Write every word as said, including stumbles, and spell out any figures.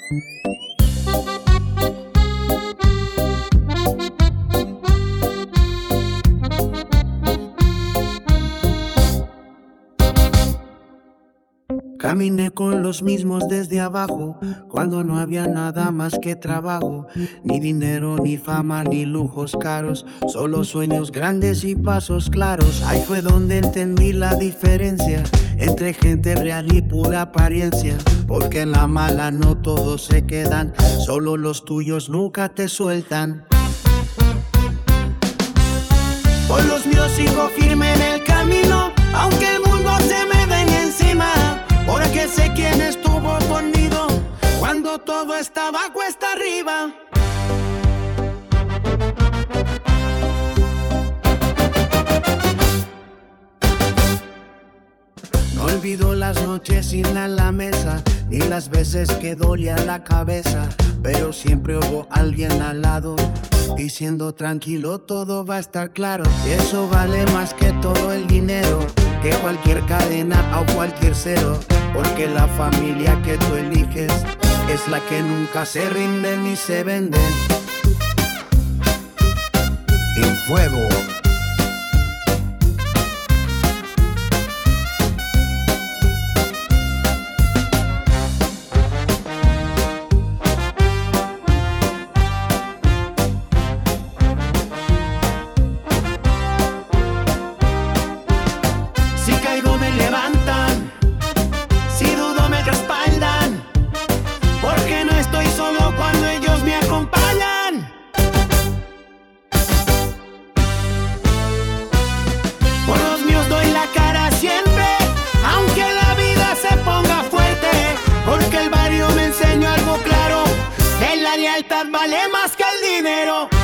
Caminé con los mismos desde abajo, cuando no había nada más que trabajo, ni dinero, ni fama, ni lujos caros, solo sueños grandes y pasos claros. Ahí fue donde entendí la diferencia entre gente real y pura apariencia, porque en la mala no todos se quedan, solo los tuyos nunca te sueltan. Por los míos sigo firme en el camino, aunque el mundo se me venga encima, porque sé quién estuvo conmigo cuando todo estaba cuesta arriba. No olvido las noches sin la, la mesa, ni las veces que dolía la cabeza, pero siempre hubo alguien al lado diciendo tranquilo, todo va a estar claro. Y eso vale más que todo el dinero, que cualquier cadena o cualquier cero, porque la familia que tú eliges es la que nunca se rinde ni se vende. En fuego. Si caigo me levantan, si dudo me respaldan, porque no estoy solo cuando ellos me acompañan. Por los míos doy la cara siempre, aunque la vida se ponga fuerte, porque el barrio me enseñó algo claro, que la lealtad vale más que el dinero.